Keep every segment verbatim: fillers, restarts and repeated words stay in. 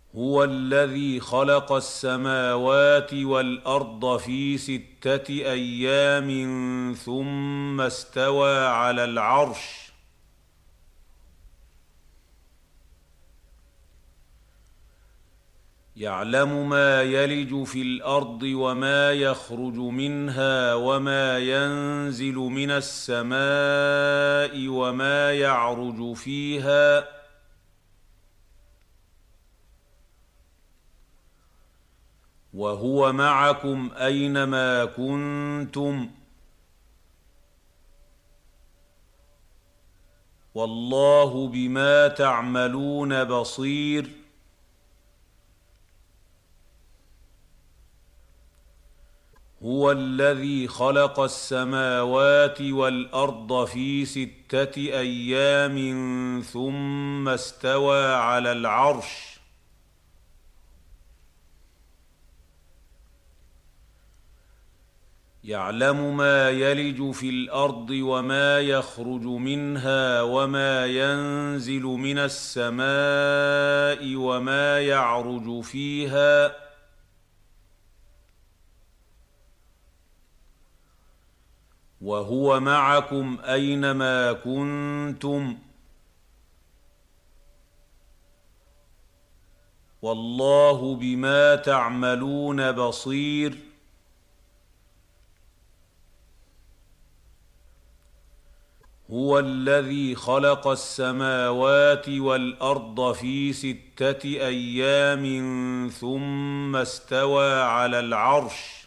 هو الذي خلق السماوات والارض في سته ايام ثم استوى على العرش يعلم ما يلج في الارض وما يخرج منها وما ينزل من السماء وما يعرج فيها وهو معكم اينما كنتم والله بما تعملون بصير. هو الذي خلق السماوات والارض في سته ايام ثم استوى على العرش يعلم ما يلج في الارض وما يخرج منها وما ينزل من السماء وما يعرج فيها وهو معكم اينما كنتم والله بما تعملون بصير. هو الذي خلق السماوات والارض في سته ايام ثم استوى على العرش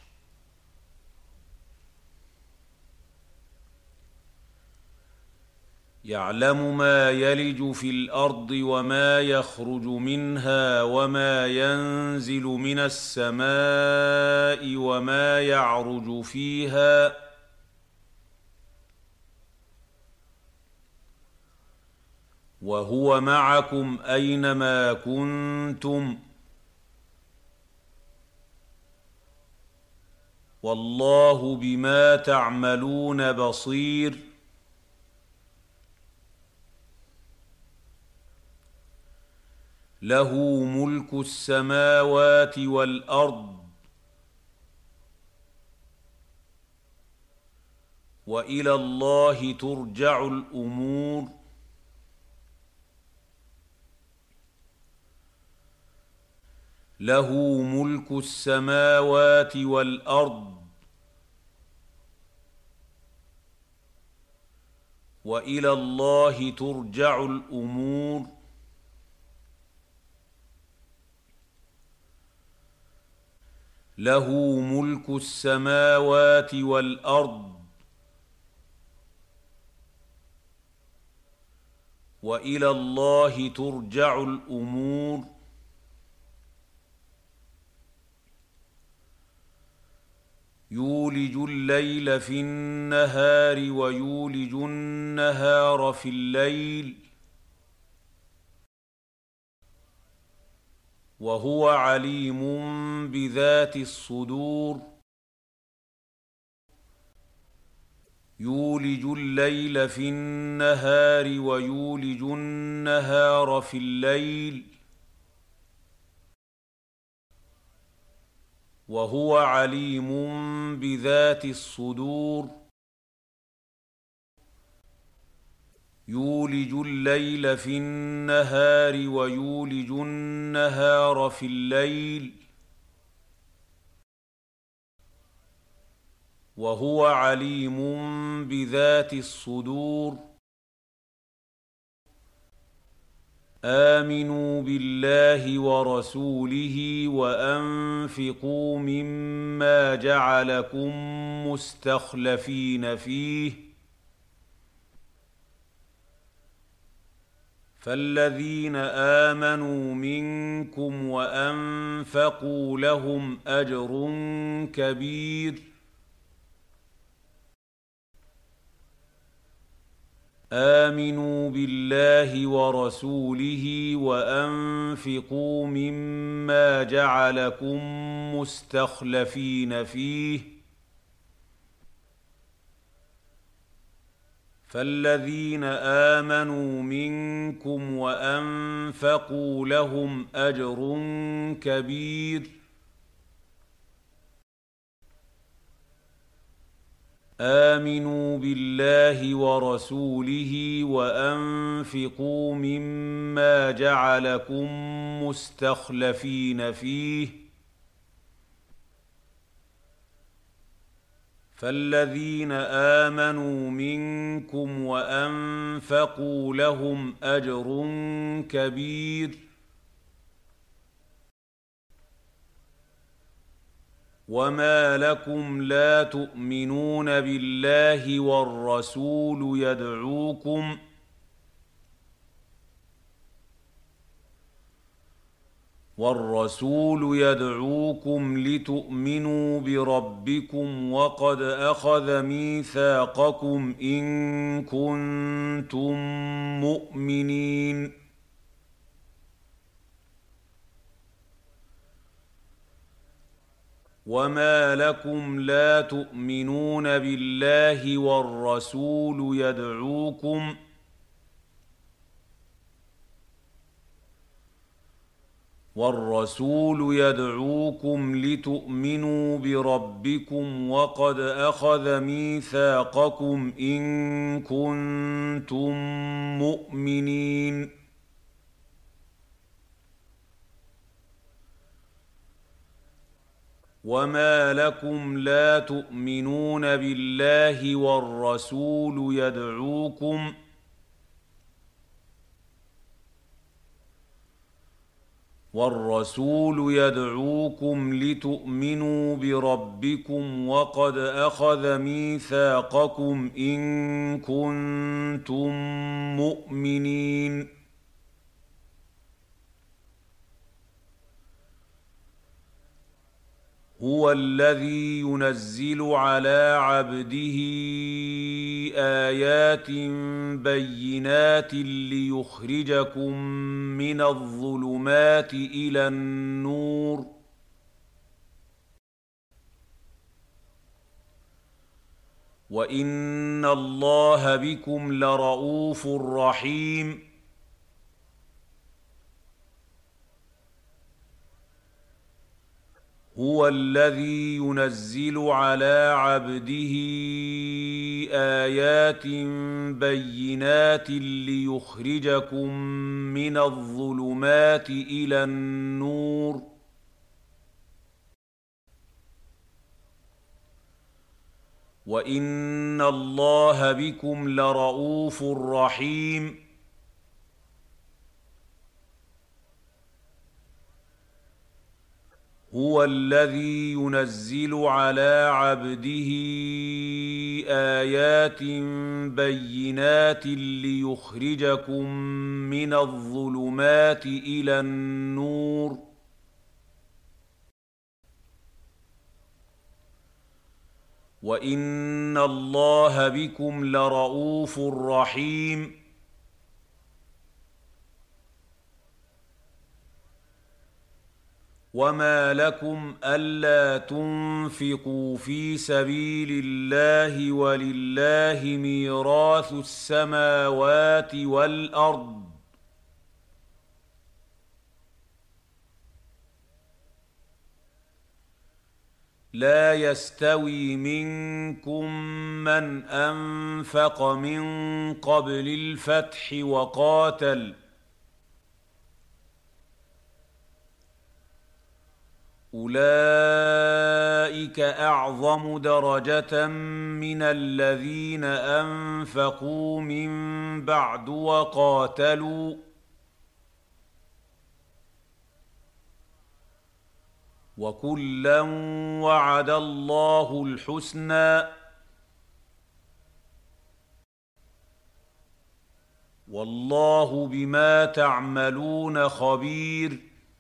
يعلم ما يلج في الارض وما يخرج منها وما ينزل من السماء وما يعرج فيها وهو معكم اينما كنتم والله بما تعملون بصير. له ملك السماوات والارض والى الله ترجع الامور. له ملك السماوات والارض والى الله ترجع الامور. له ملك السماوات والارض والى الله ترجع الامور. يولج الليل في النهار ويولج النهار في الليل وهو عليم بذات الصدور. يولج الليل في النهار ويولج النهار في الليل وهو عليم بذات الصدور. يولج الليل في النهار ويولج النهار في الليل وهو عليم بذات الصدور. آمنوا بالله ورسوله وأنفقوا مما جعلكم مستخلفين فيه فالذين آمنوا منكم وأنفقوا لهم أجر كبير. آمنوا بالله ورسوله وأنفقوا مما جعلكم مستخلفين فيه فالذين آمنوا منكم وأنفقوا لهم أجر كبير آمنوا بالله ورسوله وأنفقوا مما جعلكم مستخلفين فيه فالذين آمنوا منكم وأنفقوا لهم أجر كبير وما لكم لا تؤمنون بالله والرسول يدعوكم والرسول يدعوكم لتؤمنوا بربكم وقد أخذ ميثاقكم إن كنتم مؤمنين وما لكم لا تؤمنون بالله والرسول يدعوكم والرسول يدعوكم لتؤمنوا بربكم وقد أخذ ميثاقكم إن كنتم مؤمنين وما لكم لا تؤمنون بالله والرسول يدعوكم والرسول يدعوكم لتؤمنوا بربكم وقد أخذ ميثاقكم إن كنتم مؤمنين هو الذي ينزل على عبده آيات بينات ليخرجكم من الظلمات إلى النور وإن الله بكم لرءوف رحيم هو الذي ينزل على عبده آيات بينات ليخرجكم من الظلمات إلى النور وإن الله بكم لرءوف رحيم هو الذي ينزل على عبده آيات بينات ليخرجكم من الظلمات إلى النور وإن الله بكم لرءوف رحيم وما لكم ألا تنفقوا في سبيل الله ولله ميراث السماوات والأرض لا يستوي منكم من أنفق من قبل الفتح وقاتل أولئك أعظم درجة من الذين أنفقوا من بعد وقاتلوا وكلا وعد الله الحسنى والله بما تعملون خبير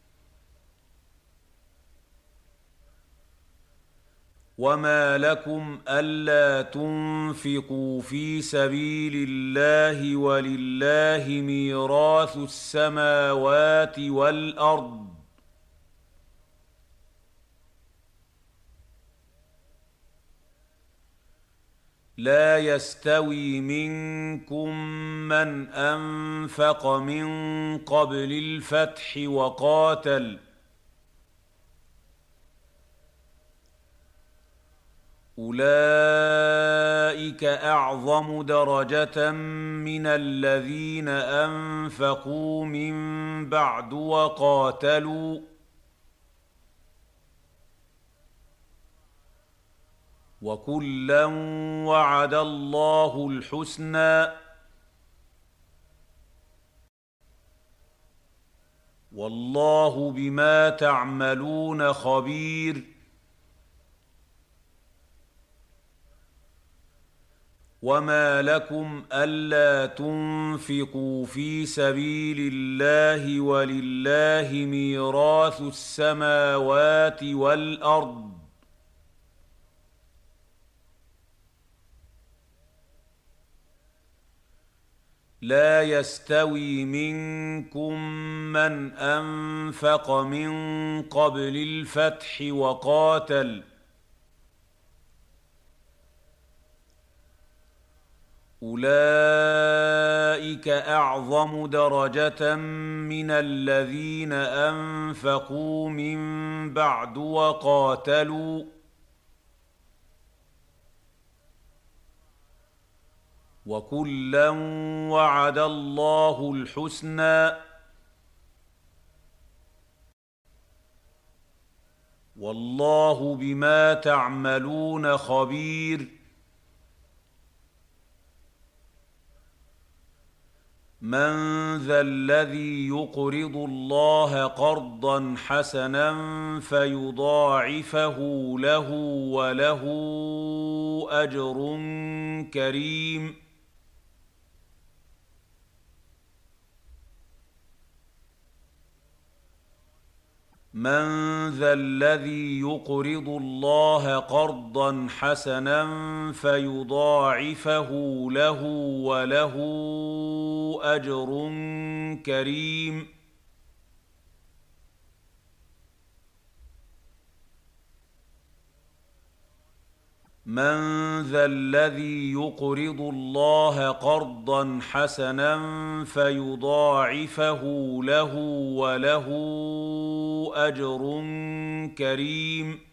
وما لكم ألا تنفقوا في سبيل الله ولله ميراث السماوات والأرض لا يستوي منكم من أنفق من قبل الفتح وقاتل أولئك أعظم درجة من الذين أنفقوا من بعد وقاتلوا وكلا وعد الله الحسنى والله بما تعملون خبير. وما لكم ألا تنفقوا في سبيل الله ولله ميراث السماوات والأرض لا يستوي منكم من أنفق من قبل الفتح وقاتل أولئك أعظم درجة من الذين أنفقوا من بعد وقاتلوا وكلا وعد الله الحسنى والله بما تعملون خبير. من ذا الذي يقرض الله قرضا حسنا فيضاعفه له وله أجر كريم. من ذا الذي يقرض الله قرضا حسنا فيضاعفه له وله أجر كريم. من ذا الذي يقرض الله قرضا حسنا فيضاعفه له وله أجر كريم. من ذا الذي يقرض الله قرضا حسنا فيضاعفه له وله أجر كريم. من ذا الذي يقرض الله قرضا حسنا فيضاعفه له وله أجر كريم. من ذا الذي يقرض الله قرضا حسنا فيضاعفه له وله أجر كريم.